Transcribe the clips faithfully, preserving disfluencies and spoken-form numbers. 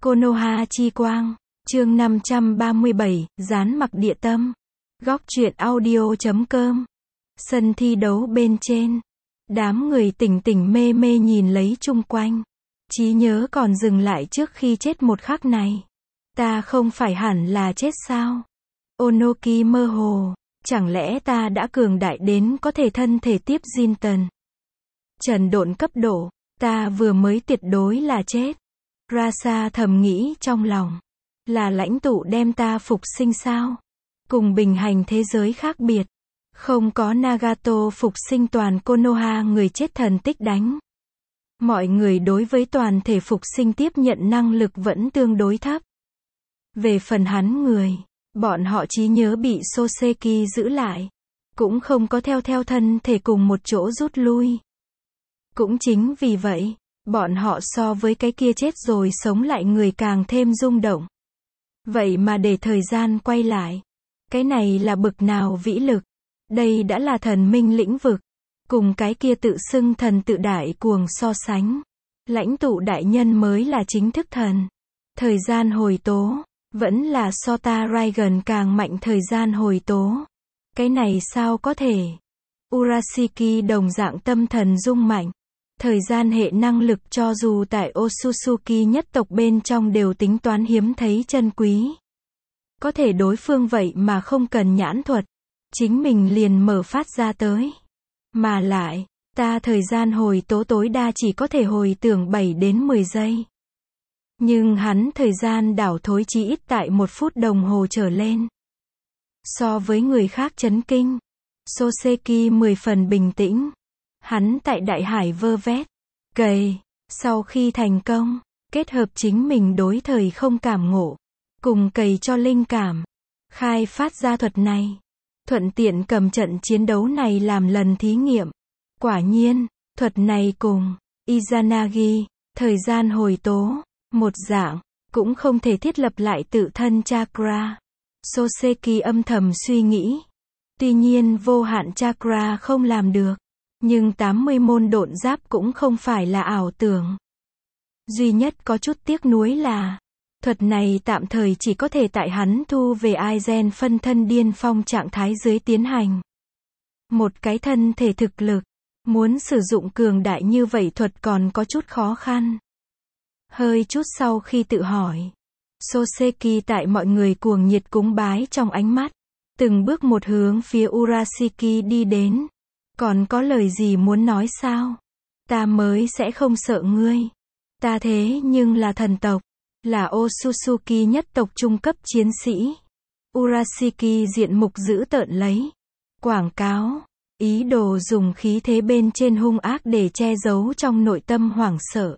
Konoha chi quang, chương năm trăm ba mươi bảy, dán mặc địa tâm. Góc truyện audio chấm com. Sân thi đấu bên trên. Đám người tỉnh tỉnh mê mê nhìn lấy chung quanh. Trí nhớ còn dừng lại trước khi chết một khắc này. Ta không phải hẳn là chết sao? Onoki mơ hồ. Chẳng lẽ ta đã cường đại đến có thể thân thể tiếp Jinten? Trần độn cấp độ. Ta vừa mới tuyệt đối là chết. Rasa thầm nghĩ trong lòng. Là lãnh tụ đem ta phục sinh sao? Cùng bình hành thế giới khác biệt. Không có Nagato phục sinh toàn Konoha người chết thần tích đánh. Mọi người đối với toàn thể phục sinh tiếp nhận năng lực vẫn tương đối thấp. Về phần hắn người, bọn họ trí nhớ bị Soseki giữ lại. Cũng không có theo theo thân thể cùng một chỗ rút lui. Cũng chính vì vậy, bọn họ so với cái kia chết rồi sống lại người càng thêm rung động. Vậy mà để thời gian quay lại. Cái này là bực nào vĩ lực. Đây đã là thần minh lĩnh vực. Cùng cái kia tự xưng thần tự đại cuồng so sánh. Lãnh tụ đại nhân mới là chính thức thần. Thời gian hồi tố. Vẫn là Sota Raigan càng mạnh thời gian hồi tố. Cái này sao có thể. Urashiki đồng dạng tâm thần rung mạnh. Thời gian hệ năng lực cho dù tại Otsutsuki nhất tộc bên trong đều tính toán hiếm thấy chân quý. Có thể đối phương vậy mà không cần nhãn thuật. Chính mình liền mở phát ra tới. Mà lại, ta thời gian hồi tố tối đa chỉ có thể hồi tưởng bảy đến mười giây. Nhưng hắn thời gian đảo thối chỉ ít tại một phút đồng hồ trở lên. So với người khác chấn kinh. Soseki mười phần bình tĩnh. Hắn tại đại hải vơ vét, cày, sau khi thành công, kết hợp chính mình đối thời không cảm ngộ, cùng cày cho linh cảm, khai phát ra thuật này, thuận tiện cầm trận chiến đấu này làm lần thí nghiệm. Quả nhiên, thuật này cùng Izanagi, thời gian hồi tố, một dạng, cũng không thể thiết lập lại tự thân chakra. Soseki âm thầm suy nghĩ. Tuy nhiên vô hạn chakra không làm được. Nhưng tám mươi môn độn giáp cũng không phải là ảo tưởng. Duy nhất có chút tiếc nuối là, thuật này tạm thời chỉ có thể tại hắn thu về Aizen phân thân điên phong trạng thái dưới tiến hành. Một cái thân thể thực lực, muốn sử dụng cường đại như vậy thuật còn có chút khó khăn. Hơi chút sau khi tự hỏi, Soseki tại mọi người cuồng nhiệt cúng bái trong ánh mắt, từng bước một hướng phía Urashiki đi đến. Còn có lời gì muốn nói sao? Ta mới sẽ không sợ ngươi. Ta thế nhưng là thần tộc, là Otsutsuki nhất tộc trung cấp chiến sĩ. Urashiki diện mục dữ tợn lấy. Quảng cáo, ý đồ dùng khí thế bên trên hung ác để che giấu trong nội tâm hoảng sợ.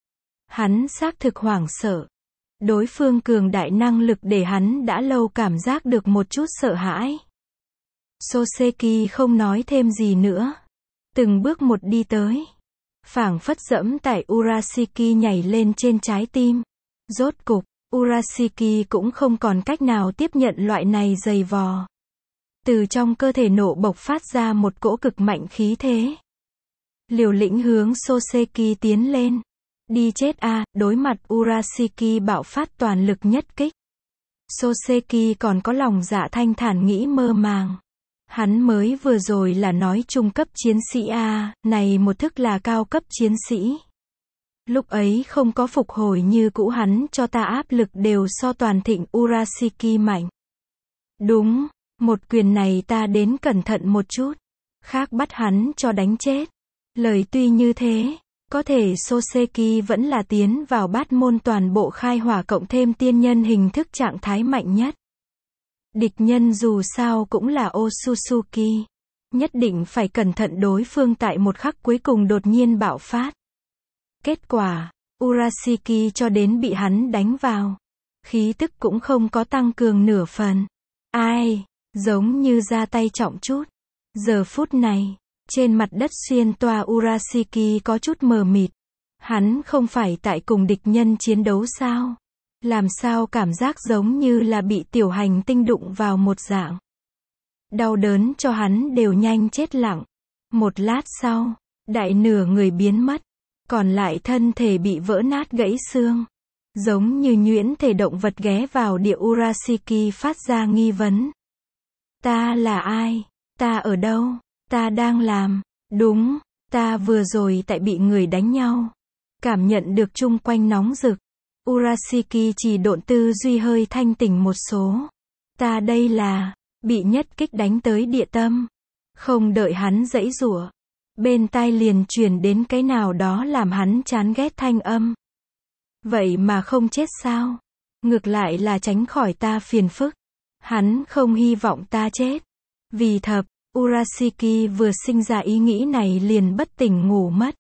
Hắn xác thực hoảng sợ. Đối phương cường đại năng lực để hắn đã lâu cảm giác được một chút sợ hãi. Soseki không nói thêm gì nữa. Từng bước một đi tới. Phảng phất dẫm tại Urashiki nhảy lên trên trái tim. Rốt cục, Urashiki cũng không còn cách nào tiếp nhận loại này dày vò. Từ trong cơ thể nổ bộc phát ra một cỗ cực mạnh khí thế. Liều lĩnh hướng Soseki tiến lên. Đi chết a, à, đối mặt Urashiki bạo phát toàn lực nhất kích. Soseki còn có lòng dạ thanh thản nghĩ mơ màng. Hắn mới vừa rồi là nói trung cấp chiến sĩ A, này một thức là cao cấp chiến sĩ. Lúc ấy không có phục hồi như cũ hắn cho ta áp lực đều so toàn thịnh Urashiki mạnh. Đúng, một quyền này ta đến cẩn thận một chút. Khác bắt hắn cho đánh chết. Lời tuy như thế, có thể Soseki vẫn là tiến vào bát môn toàn bộ khai hỏa cộng thêm tiên nhân hình thức trạng thái mạnh nhất. Địch nhân dù sao cũng là Otsutsuki. Nhất định phải cẩn thận đối phương tại một khắc cuối cùng đột nhiên bạo phát. Kết quả, Urashiki cho đến bị hắn đánh vào. Khí tức cũng không có tăng cường nửa phần. Ai, giống như ra tay trọng chút. Giờ phút này, trên mặt đất xuyên toa Urashiki có chút mờ mịt. Hắn không phải tại cùng địch nhân chiến đấu sao? Làm sao cảm giác giống như là bị tiểu hành tinh đụng vào một dạng. Đau đớn cho hắn đều nhanh chết lặng. Một lát sau, đại nửa người biến mất. Còn lại thân thể bị vỡ nát gãy xương. Giống như nhuyễn thể động vật ghé vào địa Urashiki phát ra nghi vấn. Ta là ai? Ta ở đâu? Ta đang làm? Đúng, ta vừa rồi tại bị người đánh nhau. Cảm nhận được chung quanh nóng rực. Urashiki chỉ độn tư duy hơi thanh tỉnh một số. Ta đây là, bị nhất kích đánh tới địa tâm. Không đợi hắn giãy giụa. Bên tai liền truyền đến cái nào đó làm hắn chán ghét thanh âm. Vậy mà không chết sao? Ngược lại là tránh khỏi ta phiền phức. Hắn không hy vọng ta chết. Vì thập, Urashiki vừa sinh ra ý nghĩ này liền bất tỉnh ngủ mất.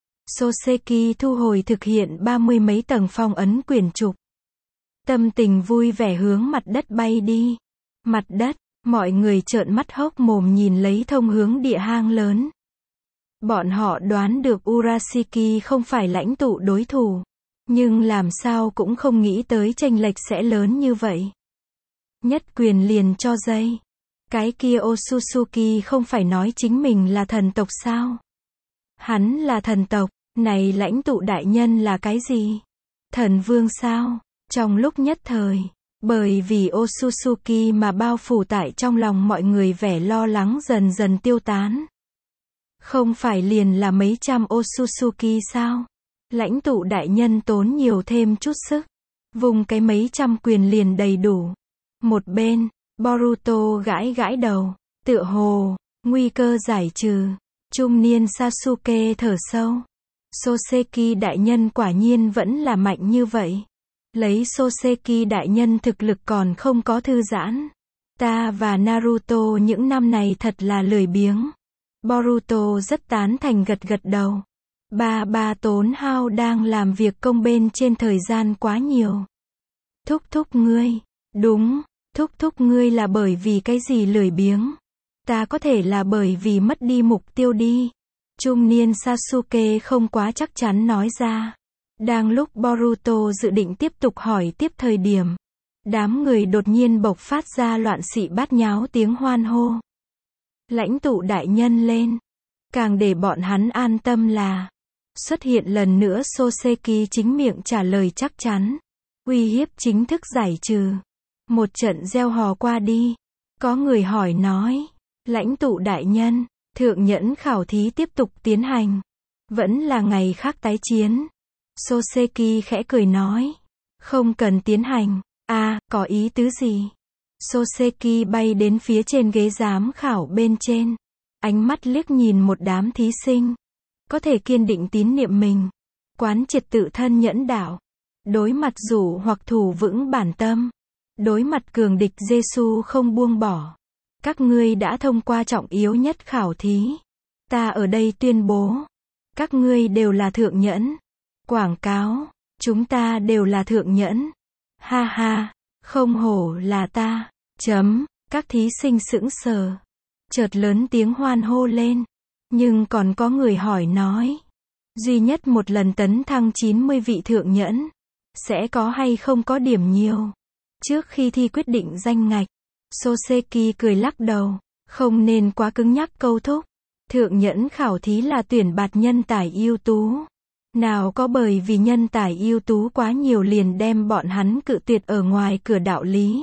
Soseki thu hồi thực hiện ba mươi mấy tầng phong ấn quyển trục. Tâm tình vui vẻ hướng mặt đất bay đi. Mặt đất, mọi người trợn mắt hốc mồm nhìn lấy thông hướng địa hang lớn. Bọn họ đoán được Urashiki không phải lãnh tụ đối thủ. Nhưng làm sao cũng không nghĩ tới chênh lệch sẽ lớn như vậy. Nhất quyền liền cho dây. Cái kia Otsutsuki không phải nói chính mình là thần tộc sao? Hắn là thần tộc, này lãnh tụ đại nhân là cái gì? Thần vương sao? Trong lúc nhất thời, bởi vì Otsutsuki mà bao phủ tại trong lòng mọi người vẻ lo lắng dần dần tiêu tán. Không phải liền là mấy trăm Otsutsuki sao? Lãnh tụ đại nhân tốn nhiều thêm chút sức. Vùng cái mấy trăm quyền liền đầy đủ. Một bên, Boruto gãi gãi đầu. Tựa hồ, nguy cơ giải trừ. Trung niên Sasuke thở sâu. Soseki đại nhân quả nhiên vẫn là mạnh như vậy. Lấy Soseki đại nhân thực lực còn không có thư giãn. Ta và Naruto những năm này thật là lười biếng. Boruto rất tán thành gật gật đầu. Ba ba tốn hao đang làm việc công bên trên thời gian quá nhiều. Thúc thúc ngươi. Đúng, thúc thúc ngươi là bởi vì cái gì lười biếng? Ta có thể là bởi vì mất đi mục tiêu đi. Trung niên Sasuke không quá chắc chắn nói ra. Đang lúc Boruto dự định tiếp tục hỏi tiếp thời điểm. Đám người đột nhiên bộc phát ra loạn xị bát nháo tiếng hoan hô. Lãnh tụ đại nhân lên. Càng để bọn hắn an tâm là xuất hiện lần nữa Soseki chính miệng trả lời chắc chắn. Uy hiếp chính thức giải trừ. Một trận reo hò qua đi. Có người hỏi nói. Lãnh tụ đại nhân, thượng nhẫn khảo thí tiếp tục tiến hành. Vẫn là ngày khác tái chiến. Soseki khẽ cười nói. Không cần tiến hành. À, có ý tứ gì? Soseki bay đến phía trên ghế giám khảo bên trên. Ánh mắt liếc nhìn một đám thí sinh. Có thể kiên định tín niệm mình. Quán triệt tự thân nhẫn đạo. Đối mặt rủ hoặc thủ vững bản tâm. Đối mặt cường địch Giêsu không buông bỏ. Các ngươi đã thông qua trọng yếu nhất khảo thí. Ta ở đây tuyên bố. Các ngươi đều là thượng nhẫn. Quảng cáo. Chúng ta đều là thượng nhẫn. Ha ha. Không hổ là ta. Chấm. Các thí sinh sững sờ. Chợt lớn tiếng hoan hô lên. Nhưng còn có người hỏi nói. Duy nhất một lần tấn thăng chín mươi vị thượng nhẫn. Sẽ có hay không có điểm nhiều. Trước khi thi quyết định danh ngạch. Soseki cười lắc đầu. Không nên quá cứng nhắc câu thúc. Thượng nhẫn khảo thí là tuyển bạt nhân tài ưu tú. Nào có bởi vì nhân tài ưu tú quá nhiều liền đem bọn hắn cự tuyệt ở ngoài cửa đạo lý.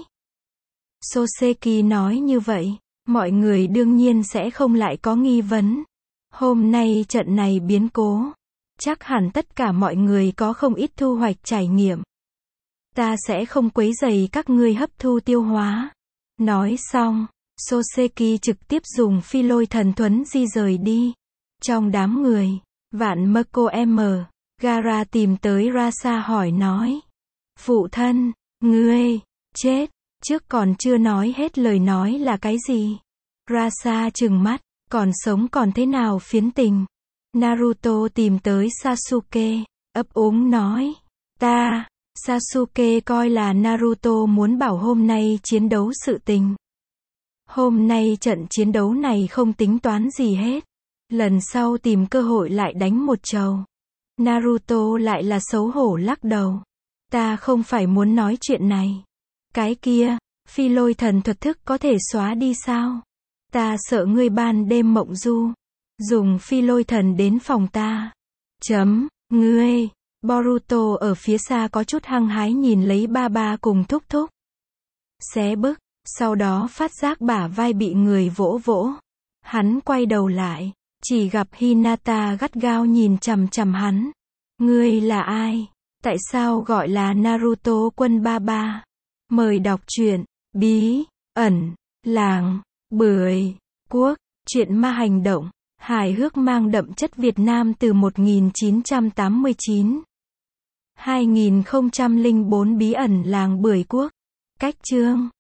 Soseki nói như vậy. Mọi người đương nhiên sẽ không lại có nghi vấn. Hôm nay trận này biến cố. Chắc hẳn tất cả mọi người có không ít thu hoạch trải nghiệm. Ta sẽ không quấy rầy các ngươi hấp thu tiêu hóa. Nói xong, Soseki trực tiếp dùng phi lôi thần thuẫn di rời đi. Trong đám người, Vạn Mako M. Gara tìm tới Rasa hỏi nói. Phụ thân, ngươi, chết, trước còn chưa nói hết lời nói là cái gì? Rasa trừng mắt, còn sống còn thế nào phiến tình? Naruto tìm tới Sasuke, ấp úng nói. Ta, Sasuke coi là Naruto muốn bảo hôm nay chiến đấu sự tình. Hôm nay trận chiến đấu này không tính toán gì hết. Lần sau tìm cơ hội lại đánh một trầu. Naruto lại là xấu hổ lắc đầu. Ta không phải muốn nói chuyện này. Cái kia, phi lôi thần thuật thức có thể xóa đi sao? Ta sợ ngươi ban đêm mộng du. Dùng phi lôi thần đến phòng ta. Chấm, ngươi, Boruto ở phía xa có chút hăng hái nhìn lấy ba ba cùng thúc thúc. Xé bức, sau đó phát giác bả vai bị người vỗ vỗ. Hắn quay đầu lại, chỉ gặp Hinata gắt gao nhìn chằm chằm hắn. Ngươi là ai? Tại sao gọi là Naruto quân ba ba? Mời đọc truyện, bí, ẩn, làng, bưởi, quốc, truyện ma hành động, hài hước mang đậm chất Việt Nam từ một nghìn chín trăm tám mươi chín. hai nghìn không trăm lẻ bốn bí ẩn làng bưởi quốc. Cách chương.